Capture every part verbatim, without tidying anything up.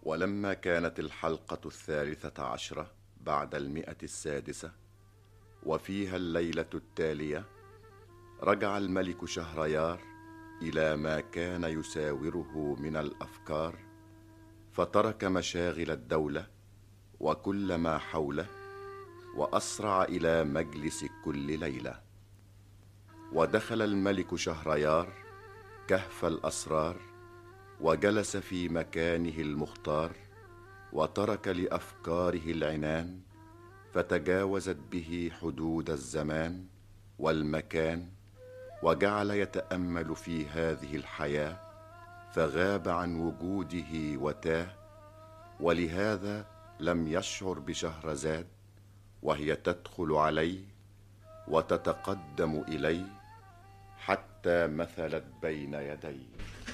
ولما كانت الحلقة الثالثة عشرة بعد المئة السادسة وفيها الليلة التالية، رجع الملك شهريار إلى ما كان يساوره من الأفكار، فترك مشاغل الدولة وكل ما حوله، وأسرع إلى مجلس كل ليلة. ودخل الملك شهريار كهف الأسرار، وجلس في مكانه المختار، وترك لأفكاره العنان، فتجاوزت به حدود الزمان والمكان، وجعل يتأمل في هذه الحياة، فغاب عن وجوده وتاه. ولهذا لم يشعر بشهرزاد وهي تدخل عليه وتتقدم إليه حتى مثلت بين يديه.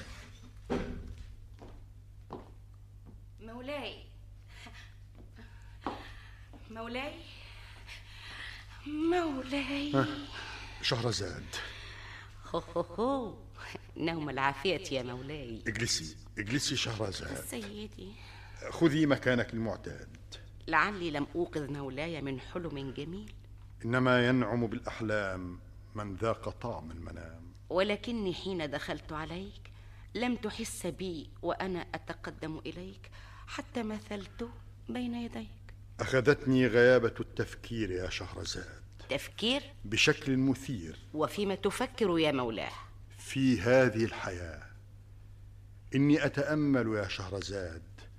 مولاي مولاي مولاي شهرزاد. هو هو هو نوم العافية يا مولاي. اجلسي اجلسي شهرزاد. سيدي خذي مكانك المعتاد. لعلي لم أوقظ مولاي من حلم جميل. إنما ينعم بالأحلام من ذاق طعم المنام. ولكني حين دخلت عليك لم تحس بي وأنا أتقدم إليك حتى مثلت بين يديك. أخذتني غيابة التفكير يا شهرزاد. تفكير؟ بشكل مثير. وفيما تفكر يا مولاه؟ في هذه الحياة. إني أتأمل يا شهرزاد،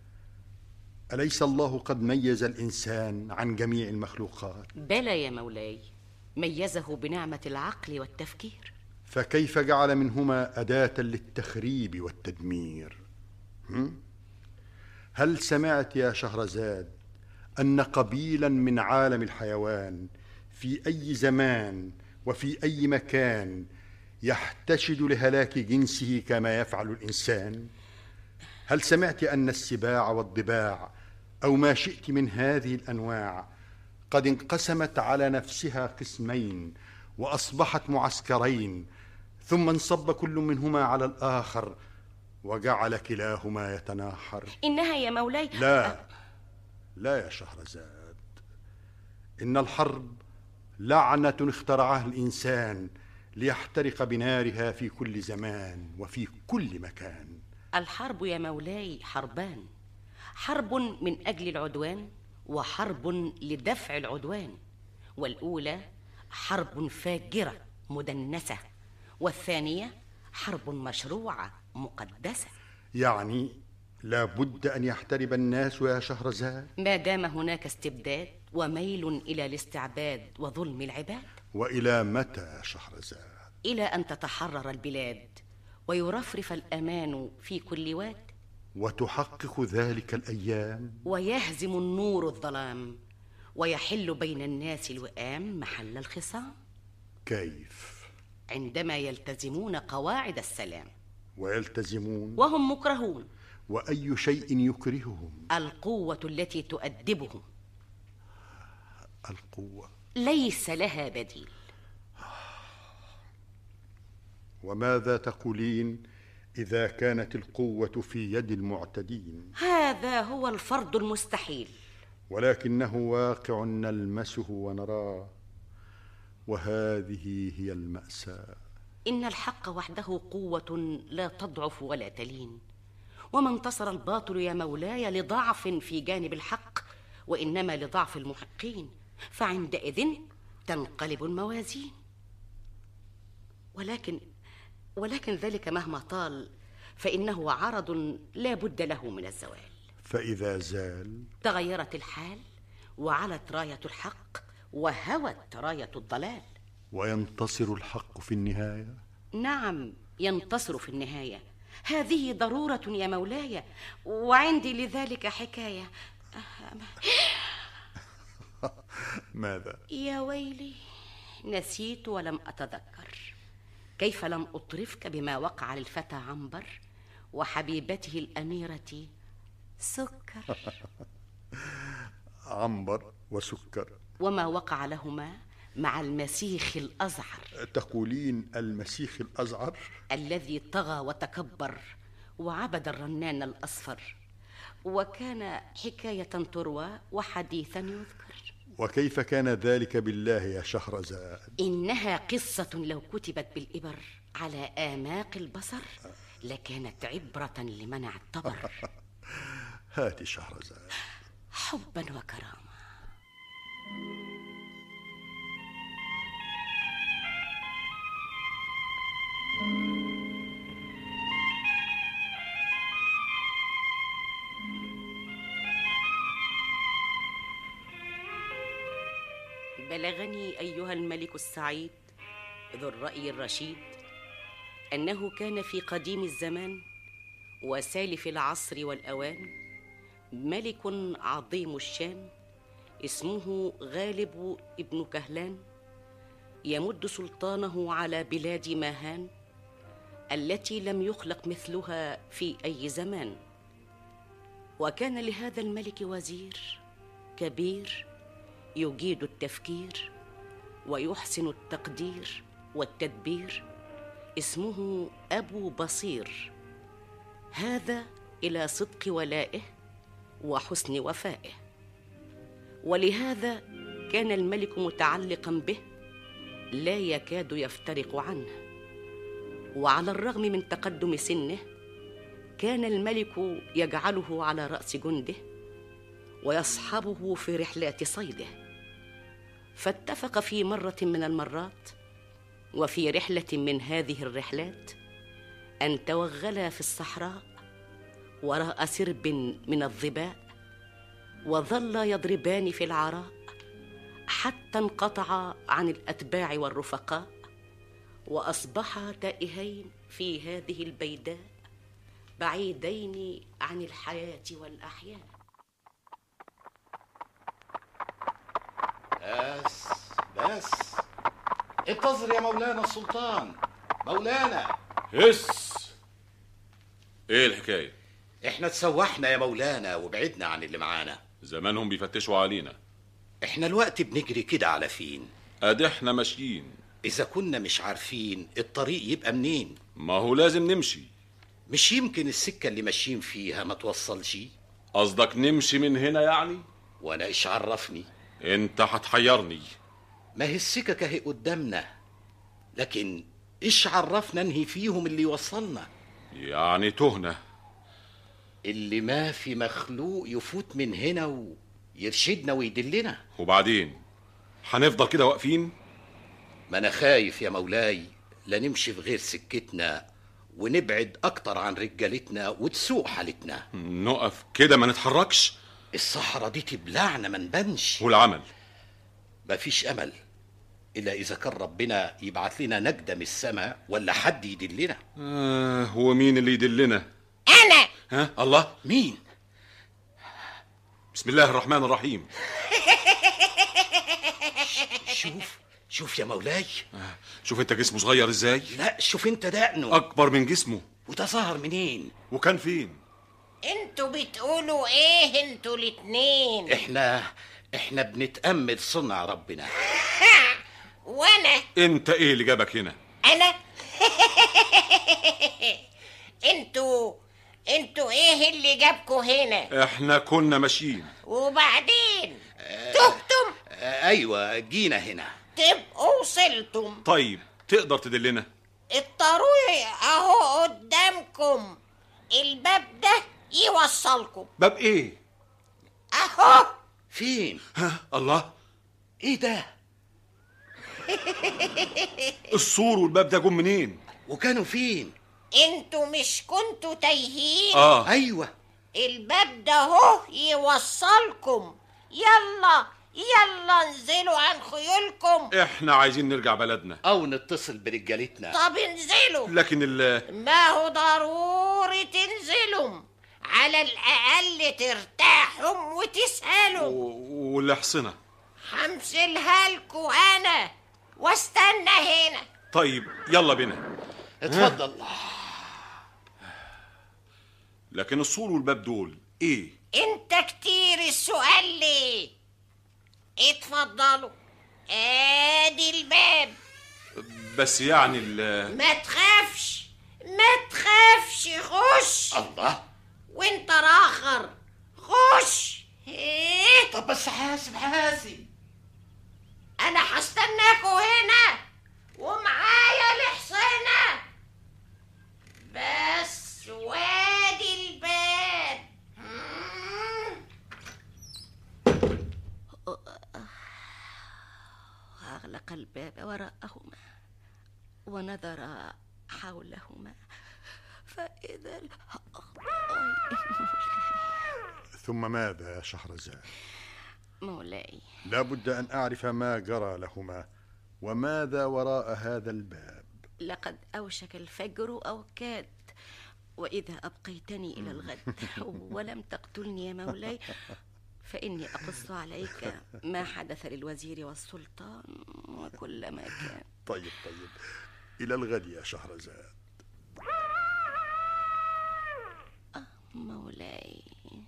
أليس الله قد ميز الإنسان عن جميع المخلوقات؟ بلى يا مولاي، ميزه بنعمة العقل والتفكير. فكيف جعل منهما أداة للتخريب والتدمير؟ هم؟ هل سمعت يا شهرزاد أن قبيلا من عالم الحيوان في أي زمان وفي أي مكان يحتشد لهلاك جنسه كما يفعل الإنسان؟ هل سمعت أن السباع والضباع أو ما شئت من هذه الأنواع قد انقسمت على نفسها قسمين وأصبحت معسكرين، ثم انصب كل منهما على الآخر وجعل كلاهما يتناحر؟ إنها يا مولاي لا لا يا شهرزاد، إن الحرب لعنة اخترعها الإنسان ليحترق بنارها في كل زمان وفي كل مكان. الحرب يا مولاي حربان، حرب من أجل العدوان وحرب لدفع العدوان. والأولى حرب فاجرة مدنسة، والثانية حرب مشروعة مقدسة. يعني لا بد أن يحترب الناس يا شهرزاد ما دام هناك استبداد وميل إلى الاستعباد وظلم العباد. وإلى متى يا شهرزاد؟ إلى أن تتحرر البلاد ويرفرف الأمان في كل واد، وتحقق ذلك الأيام، ويهزم النور الظلام، ويحل بين الناس الوئام محل الخصام. كيف؟ عندما يلتزمون قواعد السلام. ويلتزمون وهم مكرهون. وأي شيء يكرههم؟ القوة التي تؤدبهم. القوة ليس لها بديل. وماذا تقولين إذا كانت القوة في يد المعتدين؟ هذا هو الفرض المستحيل، ولكنه واقع نلمسه ونراه، وهذه هي المأساة. إن الحق وحده قوة لا تضعف ولا تلين، وما انتصر الباطل يا مولاي لضعف في جانب الحق، وإنما لضعف المحقين، فعندئذ تنقلب الموازين. ولكن ولكن ذلك مهما طال فإنه عرض لا بد له من الزوال. فإذا زال تغيرت الحال، وعلت راية الحق وهوت راية الضلال. وينتصر الحق في النهاية؟ نعم، ينتصر في النهاية. هذه ضرورة يا مولاي، وعندي لذلك حكاية. ماذا؟ يا ويلي، نسيت ولم أتذكر. كيف لم أطرفك بما وقع للفتى عنبر وحبيبته الأميرة سكر؟ عنبر وسكر، وما وقع لهما مع المسيخ الأزعر. تقولين المسيخ الأزعر؟ الذي طغى وتكبر وعبد الرنان الأصفر، وكان حكاية تروى وحديثا يذكر. وكيف كان ذلك بالله يا شهرزاد؟ إنها قصة لو كتبت بالإبر على آماق البصر لكانت عبرة لمن اعتبر. هات شهرزاد. حبا وكرامة. بلغني أيها الملك السعيد ذو الرأي الرشيد أنه كان في قديم الزمان وسالف العصر والأوان ملك عظيم الشان اسمه غالب ابن كهلان، يمد سلطانه على بلاد ماهان التي لم يخلق مثلها في أي زمان. وكان لهذا الملك وزير كبير يجيد التفكير ويحسن التقدير والتدبير، اسمه أبو بصير، هذا إلى صدق ولائه وحسن وفائه. ولهذا كان الملك متعلقا به لا يكاد يفترق عنه. وعلى الرغم من تقدم سنه كان الملك يجعله على رأس جنده ويصحبه في رحلات صيده. فاتفق في مرة من المرات وفي رحلة من هذه الرحلات أن توغلا في الصحراء وراء سرب من الظباء، وظلا يضربان في العراء حتى انقطعا عن الأتباع والرفقاء، وأصبحا تائهين في هذه البيداء بعيدين عن الحياة والأحياء. بس بس انتظر يا مولانا السلطان. مولانا هس، ايه الحكاية؟ احنا تسوحنا يا مولانا وبعدنا عن اللي معانا. زمانهم بيفتشوا علينا. احنا الوقت بنجري كده على فين؟ ادي احنا ماشيين. اذا كنا مش عارفين الطريق يبقى منين؟ ما هو لازم نمشي. مش يمكن السكة اللي ماشيين فيها ما توصلش؟ قصدك نمشي من هنا يعني؟ وانا ايش عرفني؟ انت هتحيرني. ما هي السكك اهي قدامنا، لكن ايش عرفنا انهي فيهم اللي يوصلنا؟ يعني تهنا. اللي ما في مخلوق يفوت من هنا ويرشدنا ويدلنا. وبعدين هنفضل كده واقفين؟ ما انا خايف يا مولاي لا نمشي في غير سكتنا ونبعد اكتر عن رجالتنا وتسوء حالتنا. نقف كده ما نتحركش؟ الصحراء دي تبلعنا ما نبانش. والعمل؟ مفيش امل الا اذا كان ربنا يبعت لنا نجدة من السماء ولا حد يدلنا. آه هو مين اللي يدلنا؟ أنا. ها الله، مين؟ بسم الله الرحمن الرحيم. شوف شوف يا مولاي. آه شوف انت جسمه صغير ازاي. لا شوف انت دقنه اكبر من جسمه. وده ظهر منين؟ وكان فين؟ انتوا بتقولوا ايه انتوا الاتنين؟ احنا احنا بنتأمل صنع ربنا. وانا انت ايه اللي جابك هنا؟ انا انتوا انتوا ايه اللي جابكوا هنا؟ احنا كنا ماشيين. وبعدين تهتم؟ آه ايوه جينا هنا. تبقوا وصلتم. طيب تقدر تدلنا؟ الطريق اهو قدامكم، الباب ده يوصلكم. باب ايه؟ اهو. فين؟ ها الله، ايه ده؟ السور والباب ده جم منين؟ وكانوا فين؟ انتوا مش كنتوا تايهين؟ اه ايوه الباب ده اهو يوصلكم. يلا يلا انزلوا عن خيولكم. احنا عايزين نرجع بلدنا او نتصل برجالتنا. طب انزلوا. لكن ال ما هو ضروري تنزلوا، على الاقل ترتاحوا وتسالوا. والحصنة همثلها لكم انا واستنى هنا. طيب يلا بينا. اتفضل. لكن السور والباب دول ايه؟ انت كتير السؤال ليه؟ اتفضلوا ادي الباب. بس يعني ال ما تخافش ما تخافش، خش. الله، وانت راخر. خش. ايه؟ طب بس حاسب حاسب. انا هستناكوا هنا ومعايا الحصينة. بس وادي الباب. أغلق الباب وراءهما ونظر حولهما فإذا ال... ثم ماذا يا شهرزاد؟ مولاي، لا بد أن أعرف ما جرى لهما وماذا وراء هذا الباب. لقد أوشك الفجر أو كاد، وإذا أبقيتني إلى الغد ولم تقتلني يا مولاي فإني أقص عليك ما حدث للوزير والسلطان وكل ما كان. طيب طيب، إلى الغد يا شهرزاد. آه مولاي.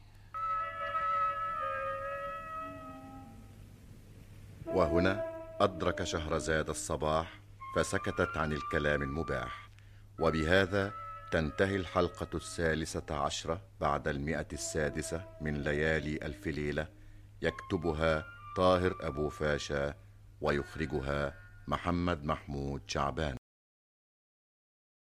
وهنا أدرك شهرزاد الصباح فسكتت عن الكلام المباح. وبهذا تنتهي الحلقة الثالثة عشرة بعد المئة السادسة من ليالي ألف ليلة، يكتبها طاهر أبو فاشا ويخرجها محمد محمود شعبان.